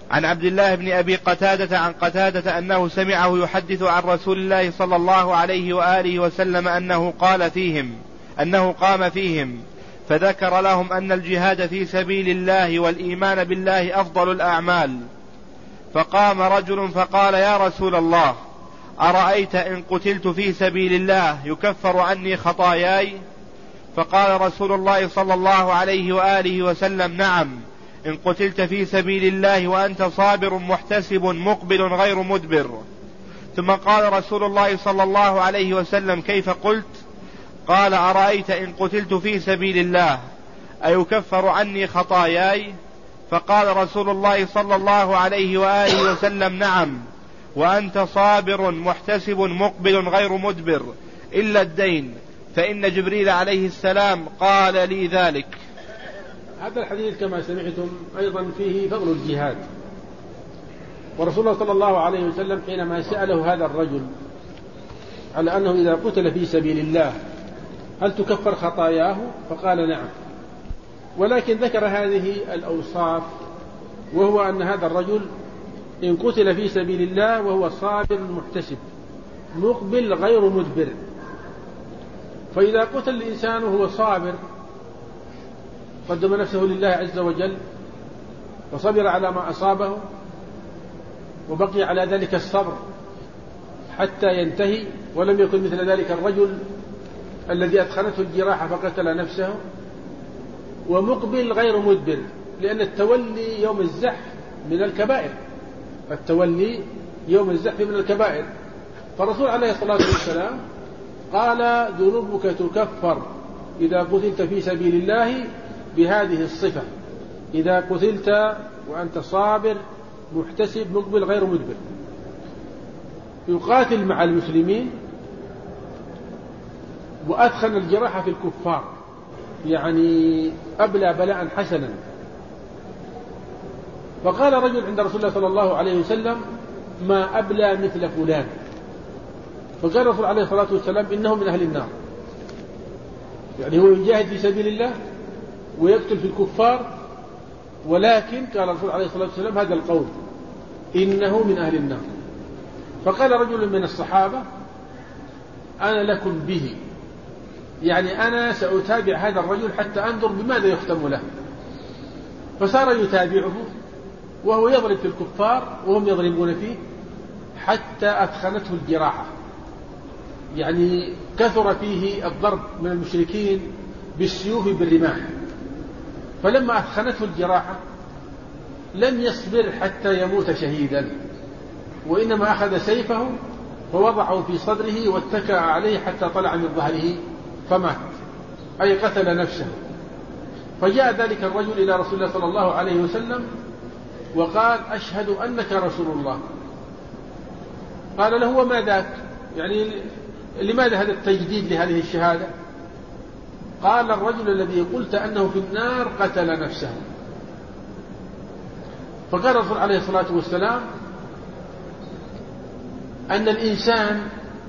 عن عبد الله بن أبي قتادة عن قتادة أنه سمعه يحدث عن رسول الله صلى الله عليه وآله وسلم أنه قام فيهم فذكر لهم أن الجهاد في سبيل الله والإيمان بالله أفضل الأعمال. فقام رجل فقال: يا رسول الله، أرأيت إن قتلت في سبيل الله يكفر عني خطاياي؟ فقال رسول الله صلى الله عليه وآله وسلم: نعم، إن قتلت في سبيل الله وأنت صابر محتسب مقبل غير مدبر. ثم قال رسول الله صلى الله عليه وسلم: كيف قلت؟ قال: أرأيت إن قتلت في سبيل الله أيكفر عني خطاياي؟ فقال رسول الله صلى الله عليه وآله وسلم: نعم، وأنت صابر محتسب مقبل غير مدبر إلا الدين، فإن جبريل عليه السلام قال لي ذلك. هذا الحديث كما سمعتم أيضا فيه فضل الجهاد. ورسول الله صلى الله عليه وسلم حينما سأله هذا الرجل على أنه إذا قتل في سبيل الله هل تكفر خطاياه؟ فقال: نعم. ولكن ذكر هذه الأوصاف، وهو أن هذا الرجل إن قتل في سبيل الله وهو صابر محتسب مقبل غير مدبر. فإذا قتل الإنسان وهو صابر قدم نفسه لله عز وجل وصبر على ما أصابه وبقي على ذلك الصبر حتى ينتهي، ولم يكن مثل ذلك الرجل الذي أدخلته الجراحة فقتل نفسه، ومقبل غير مدبر، لأن التولي يوم الزحف من الكبائر، التولي يوم الزحف من الكبائر. فالرسول عليه الصلاة والسلام قال: ذنوبك تكفر إذا قتلت في سبيل الله بهذه الصفة: إذا قتلت وأنت صابر محتسب مقبل غير مدبر. يقاتل مع المسلمين وأدخل الجراحة في الكفار، يعني أبلى بلاء حسنا. فقال رجل عند رسول الله صلى الله عليه وسلم: ما أبلى مثل فلان. فقال الرسول عليه الصلاة والسلام: إنه من أهل النار. يعني هو يجاهد في سبيل الله ويقتل في الكفار، ولكن قال الرسول عليه الصلاة والسلام هذا القول: إنه من أهل النار. فقال رجل من الصحابة: أنا لكم به، يعني أنا سأتابع هذا الرجل حتى أنظر بماذا يختم له. فصار يتابعه وهو يضرب في الكفار وهم يضربون فيه حتى أثخنته الجراحة، يعني كثر فيه الضرب من المشركين بالسيوف بالرماح. فلما أثخنته الجراحة لم يصبر حتى يموت شهيدا، وإنما أخذ سيفه فوضعه في صدره واتكأ عليه حتى طلع من ظهره فمات، أي قتل نفسه. فجاء ذلك الرجل إلى رسول الله صلى الله عليه وسلم وقال: أشهد أنك رسول الله. قال له: وما ذاك؟ يعني لماذا هذا التجديد لهذه الشهادة؟ قال: الرجل الذي قلت أنه في النار قتل نفسه. فقال الرسول عليه الصلاة والسلام: أن الإنسان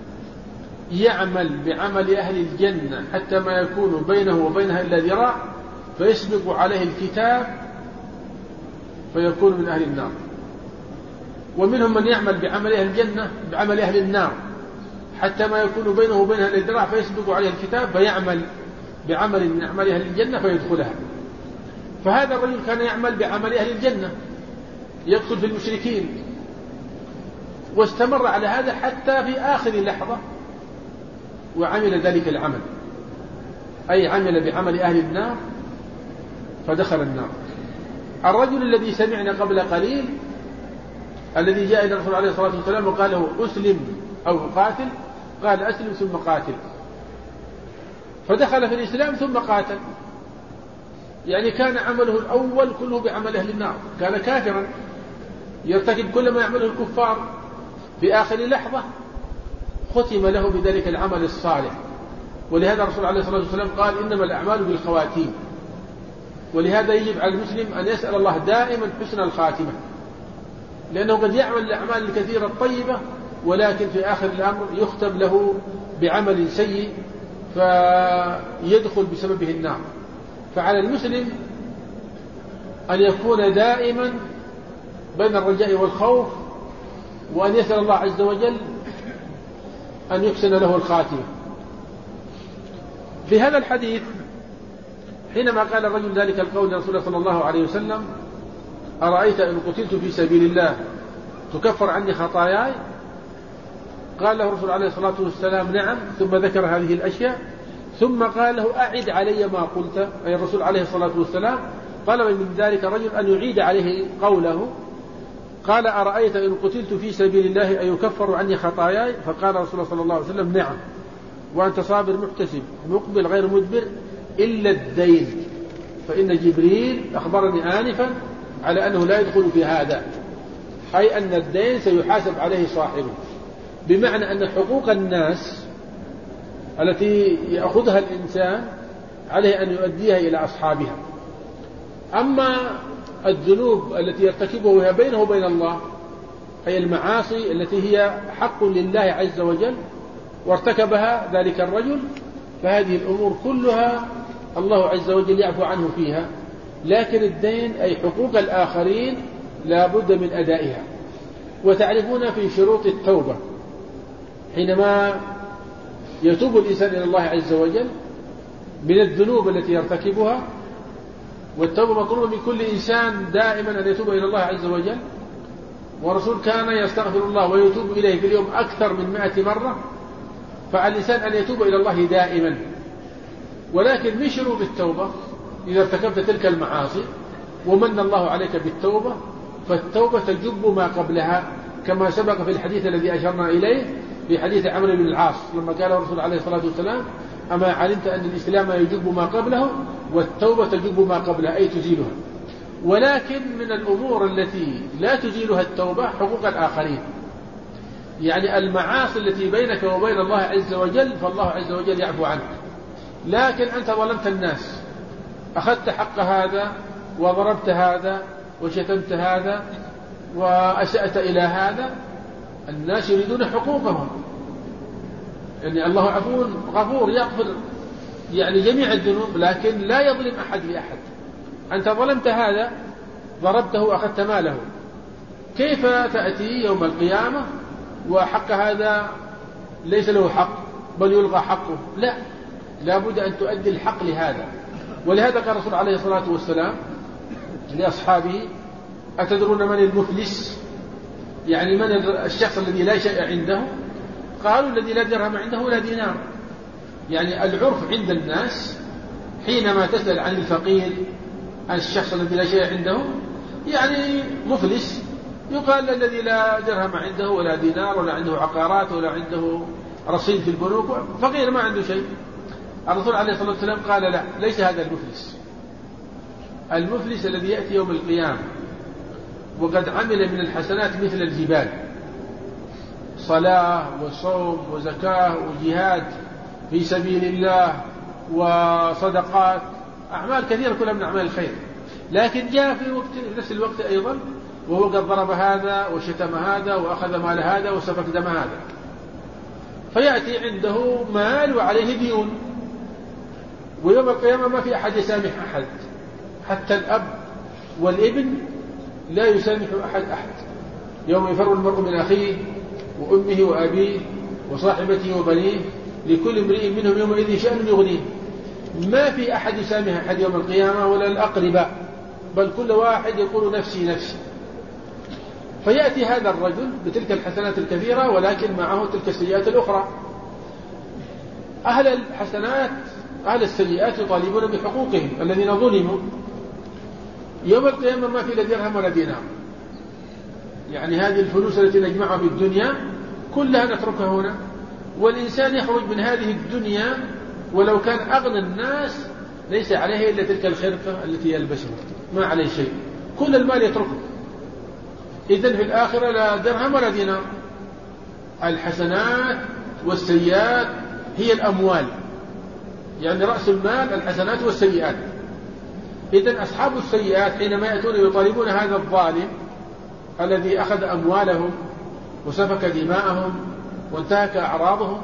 يعمل بعمل أهل الجنة حتى ما يكون بينه وبينها إلا ذراع فيسبق عليه الكتاب فيكون من أهل النار. ومنهم من يعمل بعمل أهل الجنة بعمل أهل النار حتى ما يكون بينه وبينها إلا ذراع فيسبق عليه الكتاب فيعمل بعمل من أعمال أهل الجنة فيدخلها. فهذا الرجل كان يعمل بعمل أهل الجنة، يقتل في المشركين، واستمر على هذا حتى في آخر لحظة وعمل ذلك العمل، أي عمل بعمل أهل النار فدخل النار. الرجل الذي سمعنا قبل قليل الذي جاء إلى الرسول عليه الصلاة والسلام وقال له: أسلم أو قاتل، قال: أسلم ثم قاتل. فدخل في الإسلام ثم قاتل، يعني كان عمله الأول كله بعمل أهل النار، كان كافرا يرتكب كل ما يعمله الكفار. في آخر لحظة ختم له بذلك العمل الصالح. ولهذا الرسول عليه الصلاة والسلام قال: إنما الأعمال بالخواتيم. ولهذا يجب على المسلم أن يسأل الله دائما حسن الخاتمة، لأنه قد يعمل الأعمال الكثيرة الطيبة ولكن في آخر الأمر يختم له بعمل سيء فيدخل بسببه النار. فعلى المسلم أن يكون دائما بين الرجاء والخوف، وأن يسأل الله عز وجل أن يحسن له الخاتمة. في هذا الحديث حينما قال الرجل ذلك القول لرسول الله صلى الله عليه وسلم: أرأيت إن قتلت في سبيل الله تكفر عني خطاياي؟ قال له الرسول عليه الصلاة والسلام: نعم. ثم ذكر هذه الأشياء، ثم قال له: أعد علي ما قلت. أي الرسول عليه الصلاة والسلام طلب من ذلك الرجل أن يعيد عليه قوله. قال: أرأيت إن قتلت في سبيل الله أيكفر عني خطاياي؟ فقال رسول الله صلى الله عليه وسلم: نعم، وأنت صابر محتسب مقبل غير مدبر إلا الدين، فإن جبريل أخبرني آنفا على أنه لا يدخل في هذا، أي أن الدين سيحاسب عليه صاحبه، بمعنى أن حقوق الناس التي يأخذها الإنسان عليه أن يؤديها إلى أصحابها. أما الذنوب التي يرتكبها بينه وبين الله، أي المعاصي التي هي حق لله عز وجل وارتكبها ذلك الرجل، فهذه الأمور كلها الله عز وجل يعفو عنه فيها. لكن الدين أي حقوق الآخرين لا بد من أدائها. وتعرفون في شروط التوبة حينما يتوب الإنسان إلى الله عز وجل من الذنوب التي يرتكبها، والتوبة مطلوبة من كل إنسان دائما أن يتوب إلى الله عز وجل، ورسول كان يستغفر الله ويتوب إليه في اليوم أكثر من 100 مرة، فعلى الإنسان أن يتوب إلى الله دائما. ولكن من شروط التوبة إذا ارتكبت تلك المعاصي ومن الله عليك بالتوبة، فالتوبة تجب ما قبلها، كما سبق في الحديث الذي أشرنا إليه في حديث عمرو بن العاص لما قال الرسول عليه الصلاة والسلام: أما علمت أن الإسلام يجب ما قبله والتوبة تجب ما قبلها، أي تزيلها. ولكن من الأمور التي لا تزيلها التوبة حقوق الآخرين، يعني المعاصي التي بينك وبين الله عز وجل فالله عز وجل يعفو عنك. لكن أنت ظلمت الناس، أخذت حق هذا وضربت هذا وشتمت هذا وأسأت إلى هذا، الناس يريدون حقوقهم. يعني الله عفو غفور يغفر يعني جميع الذنوب، لكن لا يظلم أحد بأحد. أنت ظلمت هذا، ضربته وأخذت ماله، كيف تأتي يوم القيامة وحق هذا ليس له حق بل يلغى حقه؟ لا بد أن تؤدي الحق لهذا. ولهذا قال الرسول عليه الصلاة والسلام لأصحابه: أتدرون من المفلس؟ يعني من الشخص الذي لا شيء عنده؟ قالوا: الذي لا درهم عنده ولا دينار. يعني العرف عند الناس حينما تسأل عن الفقير، عن الشخص الذي لا شيء عنده، يعني مفلس، يقال الذي لا درهم عنده ولا دينار ولا عنده عقارات ولا عنده رصيد في البنوك، فقير ما عنده شيء. الرسول عليه الصلاة والسلام قال: لا، ليس هذا المفلس. المفلس الذي يأتي يوم القيامة وقد عمل من الحسنات مثل الجبال، صلاة وصوم وزكاة وجهاد في سبيل الله وصدقات، أعمال كثيرة كلها من أعمال الخير، لكن جاء في نفس الوقت أيضا وهو قد ضرب هذا وشتم هذا وأخذ مال هذا وسفك دم هذا، فيأتي عنده مال وعليه ديون، ويوم القيامة ما في أحد يسامح أحد، حتى الأب والابن لا يسامح أحد. يوم يفر المرء من أخيه وأمه وأبيه وصاحبته وبنيه لكل امرئ منهم يومئذ شأن يغنيه. ما في أحد يسامح أحد يوم القيامة ولا الأقرباء، بل كل واحد يقول نفسي نفسي. فيأتي هذا الرجل بتلك الحسنات الكثيرة ولكن معه تلك السيئات الأخرى. أهل الحسنات أهل السيئات يطالبون بحقوقهم الذين ظلموا. يوم القيامة ما في لا درهم ولا دينار، يعني هذه الفلوس التي نجمعها في الدنيا كلها نتركها هنا، والإنسان يخرج من هذه الدنيا ولو كان أغنى الناس ليس عليه إلا تلك الخرقة التي يلبسها، ما عليه شيء، كل المال يتركه. إذن في الآخرة لا درهم ولا دينار. الحسنات والسيئات هي الأموال، يعني رأس المال الحسنات والسيئات. إذن أصحاب السيئات حينما يأتون يطالبون هذا الظالم الذي أخذ أموالهم وسفك دماءهم وانتهك أعراضهم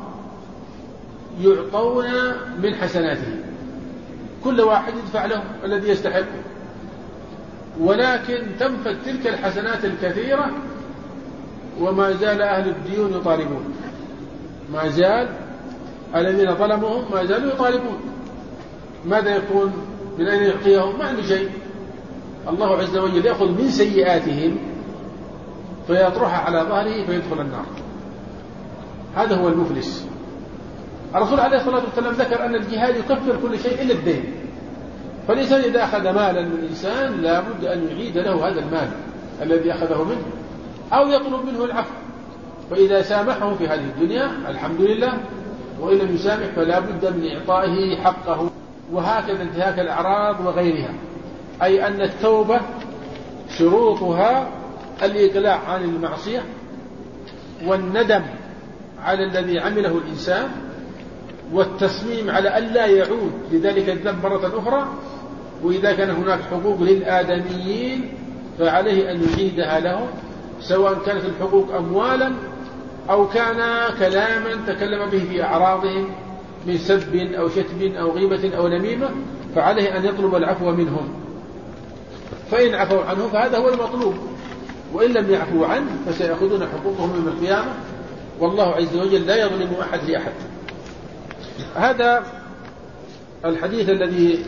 يعطون من حسناته، كل واحد يدفع له الذي يستحقه. ولكن تنفد تلك الحسنات الكثيرة وما زال أهل الديون يطالبون، ما زال الذين ظلمهم ما زالوا يطالبون. ماذا يكون؟ من أين يعطيهم؟ ما عنده شيء. الله عز وجل يأخذ من سيئاتهم فيطرحها على ظهره فيدخل النار. هذا هو المفلس. الرسول عليه الصلاة والسلام ذكر أن الجهاد يكفر كل شيء إلا الدين. فالإنسان إذا أخذ مالا من إنسان لا بد أن يعيد له هذا المال الذي أخذه منه أو يطلب منه العفو. فإذا سامحه في هذه الدنيا الحمد لله، وإن لم يسامح فلا بد من إعطائه حقه. وهكذا انتهاك الأعراض وغيرها، أي أن التوبة شروطها الإقلاع عن المعصية والندم على الذي عمله الإنسان والتصميم على ألا يعود لذلك الذنب مرة أخرى. وإذا كان هناك حقوق للآدميين فعليه أن يعيدها لهم، سواء كانت الحقوق أموالا أو كان كلاما تكلم به في أعراضهم من سب أو شتم أو غيبة أو نميمة، فعليه أن يطلب العفو منهم. فإن عفوا عنه فهذا هو المطلوب، وإن لم يعفوا عنه فسيأخذون حقوقهم يوم القيامة، والله عز وجل لا يظلم أحد لأحد. هذا الحديث الذي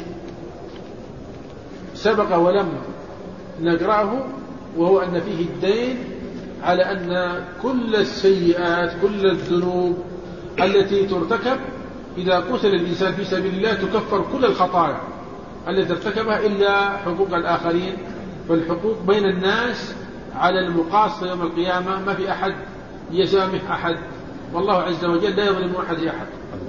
سبق ولم نقرأه، وهو أن فيه الدين على أن كل السيئات كل الذنوب التي ترتكب إذا قتل الإنسان في سبيل الله تكفر كل الخطايا التي ارتكبها إلا حقوق الآخرين. فالحقوق بين الناس على المقاصة يوم القيامة، ما في أحد يسامح أحد، والله عز وجل لا يظلم أحد أحد.